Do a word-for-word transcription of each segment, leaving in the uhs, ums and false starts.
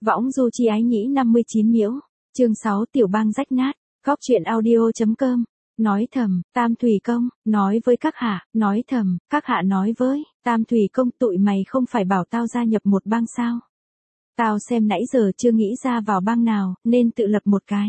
Võng du chi ái nhĩ năm mươi chín miễu. Chương sáu tiểu bang rách nát. Góc truyện audio.com. Nói thầm, Tam Thủy Công, nói với các hạ, nói thầm, các hạ nói với, Tam Thủy Công tụi mày không phải bảo tao gia nhập một bang sao? Tao xem nãy giờ chưa nghĩ ra vào bang nào, nên tự lập một cái.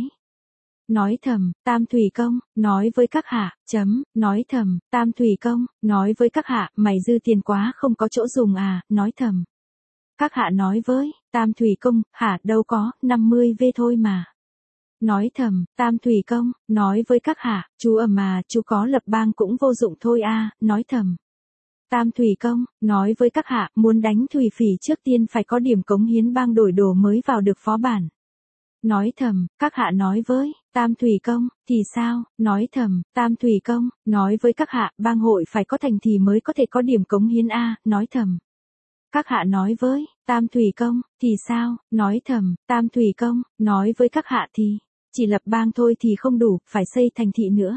Nói thầm, Tam Thủy Công, nói với các hạ, chấm, nói thầm, Tam Thủy Công, nói với các hạ, mày dư tiền quá không có chỗ dùng à, nói thầm. Các hạ nói với, Tam Thủy Công, hả đâu có, năm mươi vê thôi mà. Nói thầm, Tam Thủy Công, nói với các hạ, chú ầm mà, chú có lập bang cũng vô dụng thôi a, nói thầm. Tam Thủy Công, nói với các hạ, muốn đánh Thủy Phỉ trước tiên phải có điểm cống hiến bang đổi đồ mới vào được phó bản. Nói thầm, các hạ nói với, Tam Thủy Công, thì sao, nói thầm, Tam Thủy Công, nói với các hạ, bang hội phải có thành thì mới có thể có điểm cống hiến a, nói thầm. Các hạ nói với, Tam Thủy Công, thì sao, nói thầm, Tam Thủy Công, nói với các hạ thì, chỉ lập bang thôi thì không đủ, phải xây thành thị nữa.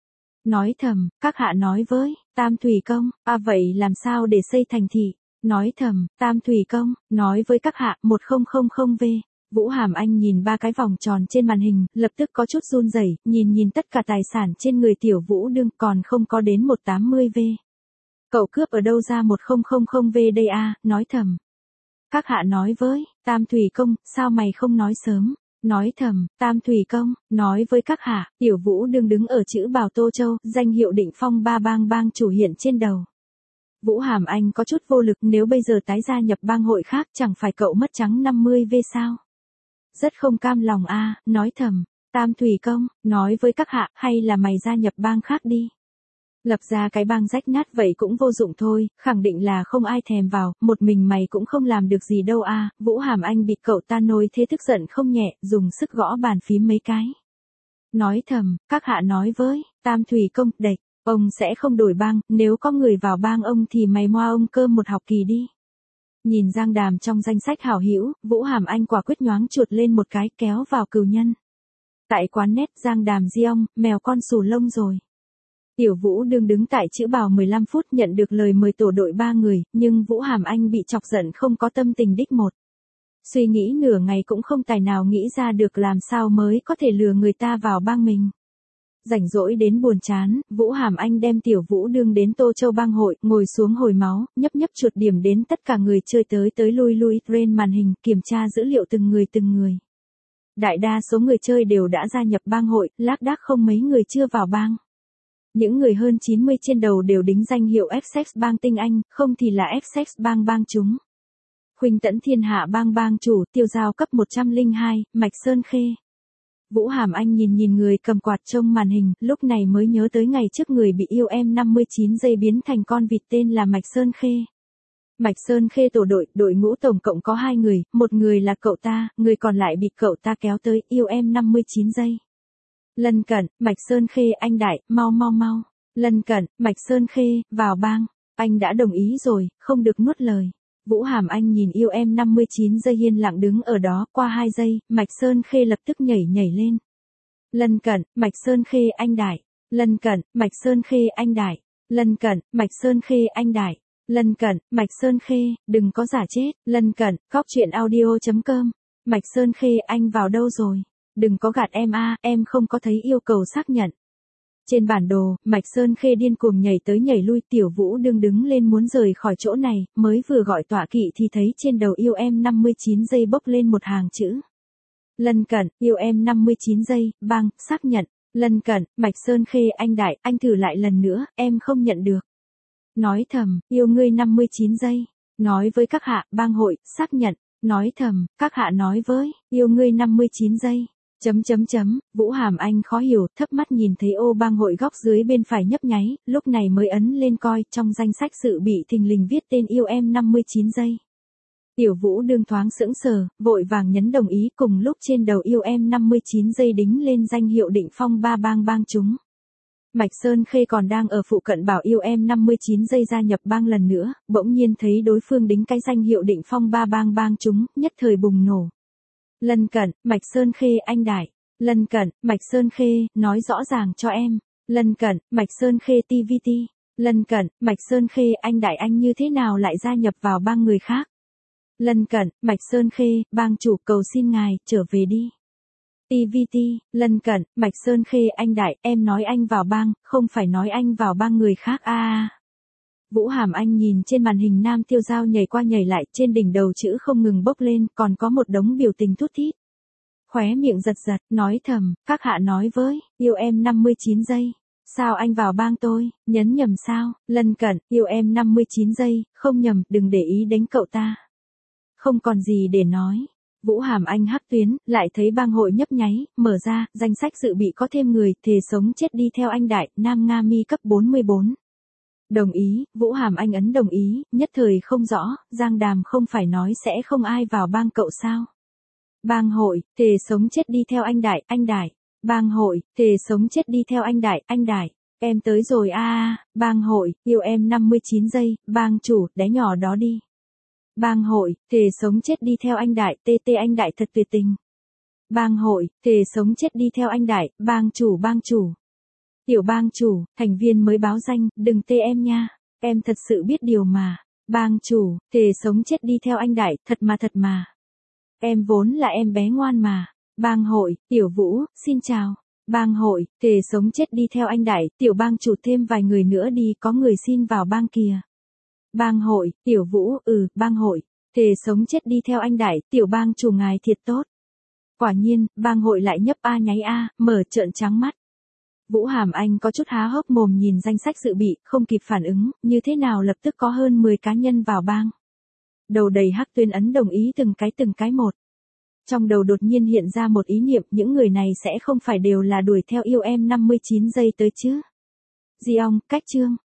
Nói thầm, các hạ nói với, Tam Thủy Công, à vậy làm sao để xây thành thị, nói thầm, Tam Thủy Công, nói với các hạ, một không không không vê. Vũ Hàm Anh nhìn ba cái vòng tròn trên màn hình, lập tức có chút run rẩy, nhìn nhìn tất cả tài sản trên người tiểu Vũ đương còn không có đến một tám mươi vê. Cậu cướp ở đâu ra một không không không vê đây a, nói thầm. Các hạ nói với, Tam Thủy Công, sao mày không nói sớm, nói thầm, Tam Thủy Công, nói với các hạ, tiểu Vũ đương đứng ở chữ Bào Tô Châu, danh hiệu Định Phong ba bang bang chủ hiện trên đầu. Vũ Hàm Anh có chút vô lực, nếu bây giờ tái gia nhập bang hội khác chẳng phải cậu mất trắng năm mươi vê sao? Rất không cam lòng a, nói thầm, Tam Thủy Công, nói với các hạ, hay là mày gia nhập bang khác đi. Lập ra cái bang rách nát vậy cũng vô dụng thôi, khẳng định là không ai thèm vào, một mình mày cũng không làm được gì đâu a. Vũ Hàm Anh bị cậu ta nôi thế tức giận không nhẹ, dùng sức gõ bàn phím mấy cái. Nói thầm, các hạ nói với, Tam Thủy Công, đệch, ông sẽ không đổi bang, nếu có người vào bang ông thì mày moa ông cơm một học kỳ đi. Nhìn Giang Đàm trong danh sách hảo hữu, Vũ Hàm Anh quả quyết nhoáng chuột lên một cái kéo vào cừu nhân. Tại quán nét Giang Đàm di ông, mèo con xù lông rồi. Tiểu Vũ đương đứng tại chữ Bào mười lăm phút nhận được lời mời tổ đội ba người, nhưng Vũ Hàm Anh bị chọc giận không có tâm tình đích một. Suy nghĩ nửa ngày cũng không tài nào nghĩ ra được làm sao mới có thể lừa người ta vào bang mình. Rảnh rỗi đến buồn chán, Vũ Hàm Anh đem Tiểu Vũ đương đến Tô Châu bang hội, ngồi xuống hồi máu, nhấp nhấp chuột điểm đến tất cả người chơi tới tới lui lui trên màn hình, kiểm tra dữ liệu từng người từng người. Đại đa số người chơi đều đã gia nhập bang hội, lác đác không mấy người chưa vào bang. Những người hơn chín mươi trên đầu đều đính danh hiệu ép ích bang tinh anh, không thì là ép ích bang bang chúng. Khuynh Tẫn Thiên Hạ bang bang chủ, Tiêu Giao cấp một không hai, Mạch Sơn Khê. Vũ Hàm Anh nhìn nhìn người cầm quạt trông màn hình, lúc này mới nhớ tới ngày trước người bị yêu em năm mươi chín giây biến thành con vịt tên là Mạch Sơn Khê. Mạch Sơn Khê tổ đội, đội ngũ tổng cộng có hai người, một người là cậu ta, người còn lại bị cậu ta kéo tới, yêu em năm mươi chín giây. Lân Cận, Mạch Sơn Khê, anh đại, mau mau mau. Lân Cận, Mạch Sơn Khê, vào bang. Anh đã đồng ý rồi, không được nuốt lời. Vũ Hàm Anh nhìn yêu em năm mươi chín giây yên lặng đứng ở đó, qua hai giây, Mạch Sơn Khê lập tức nhảy nhảy lên. Lân Cận, Mạch Sơn Khê, anh đại. Lân Cận, Mạch Sơn Khê, anh đại. Lân Cận, Mạch Sơn Khê, anh đại. Lân Cận, Mạch Sơn Khê, đừng có giả chết. Lân Cận, góc truyện audio.com. Mạch Sơn Khê, anh vào đâu rồi? Đừng có gạt em a, em không có thấy yêu cầu xác nhận. Trên bản đồ, Mạch Sơn Khê điên cuồng nhảy tới nhảy lui, Tiểu Vũ đương đứng lên muốn rời khỏi chỗ này, mới vừa gọi tọa kỵ thì thấy trên đầu yêu em năm mươi chín giây bốc lên một hàng chữ. Lân Cận, yêu em năm mươi chín giây, bang, xác nhận. Lân Cận, Mạch Sơn Khê, anh đại, anh thử lại lần nữa, em không nhận được. Nói thầm, yêu ngươi năm mươi chín giây. Nói với các hạ, bang hội, xác nhận. Nói thầm, các hạ nói với, yêu ngươi năm mươi chín giây. Chấm chấm chấm, Vũ Hàm Anh khó hiểu, thấp mắt nhìn thấy ô bang hội góc dưới bên phải nhấp nháy, lúc này mới ấn lên coi, trong danh sách sự bị thình lình viết tên yêu em năm mươi chín giây. Tiểu Vũ đương thoáng sững sờ, vội vàng nhấn đồng ý, cùng lúc trên đầu yêu em năm mươi chín giây đính lên danh hiệu Định Phong ba bang bang chúng. Mạch Sơn Khê còn đang ở phụ cận bảo yêu em năm mươi chín giây gia nhập bang lần nữa, bỗng nhiên thấy đối phương đính cái danh hiệu Định Phong ba bang bang chúng, nhất thời bùng nổ. Lân Cận, Mạch Sơn Khê, anh đại. Lân Cận, Mạch Sơn Khê, nói rõ ràng cho em. Lân Cận, Mạch Sơn Khê tê vê tê. Lân Cận, Mạch Sơn Khê, anh đại, anh như thế nào lại gia nhập vào bang người khác? Lân Cận, Bạch Sơn Khê, bang chủ cầu xin ngài, trở về đi. tê vê tê, Lân Cận, Bạch Sơn Khê, anh đại, em nói anh vào bang, không phải nói anh vào bang người khác a à. Vũ Hàm Anh nhìn trên màn hình Nam Tiêu Giao nhảy qua nhảy lại, trên đỉnh đầu chữ không ngừng bốc lên, còn có một đống biểu tình thút thít. Khóe miệng giật giật, nói thầm, các hạ nói với, yêu em năm mươi chín giây. Sao anh vào bang tôi, nhấn nhầm sao, Lân Cận, yêu em năm mươi chín giây, không nhầm, đừng để ý đánh cậu ta. Không còn gì để nói. Vũ Hàm Anh hắc tuyến, lại thấy bang hội nhấp nháy, mở ra, danh sách dự bị có thêm người, thề sống chết đi theo anh đại, Nam Nga Mi cấp bốn mươi bốn. Đồng ý, Vũ Hàm Anh ấn đồng ý, nhất thời không rõ, Giang Đàm không phải nói sẽ không ai vào bang cậu sao. Bang hội, thề sống chết đi theo anh đại, anh đại. Bang hội, thề sống chết đi theo anh đại, anh đại. Em tới rồi a à, bang hội, yêu em năm mươi chín giây, bang chủ, đé nhỏ đó đi. Bang hội, thề sống chết đi theo anh đại, tê tê anh đại thật tuyệt tình. Bang hội, thề sống chết đi theo anh đại, bang chủ bang chủ. Tiểu bang chủ, thành viên mới báo danh, đừng tê em nha, em thật sự biết điều mà. Bang chủ, thề sống chết đi theo anh đại, thật mà thật mà. Em vốn là em bé ngoan mà. Bang hội, Tiểu Vũ, xin chào. Bang hội, thề sống chết đi theo anh đại, tiểu bang chủ thêm vài người nữa đi, có người xin vào bang kìa. Bang hội, Tiểu Vũ, ừ, bang hội, thề sống chết đi theo anh đại, tiểu bang chủ ngài thiệt tốt. Quả nhiên, bang hội lại nhấp a nháy a, mở trợn trắng mắt. Vũ Hàm Anh có chút há hốc mồm nhìn danh sách dự bị, không kịp phản ứng, như thế nào lập tức có hơn mười cá nhân vào bang. Đầu đầy hắc tuyên ấn đồng ý từng cái từng cái một. Trong đầu đột nhiên hiện ra một ý niệm, những người này sẽ không phải đều là đuổi theo yêu em năm mươi chín giây tới chứ. Di ong, cách chương.